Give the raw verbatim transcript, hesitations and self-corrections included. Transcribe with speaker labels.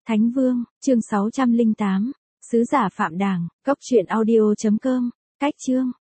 Speaker 1: Thánh Vương, chương sáu trăm lẻ tám, Sứ giả Phạm Đàng, Cốc truyện audio chấm com, cách chương.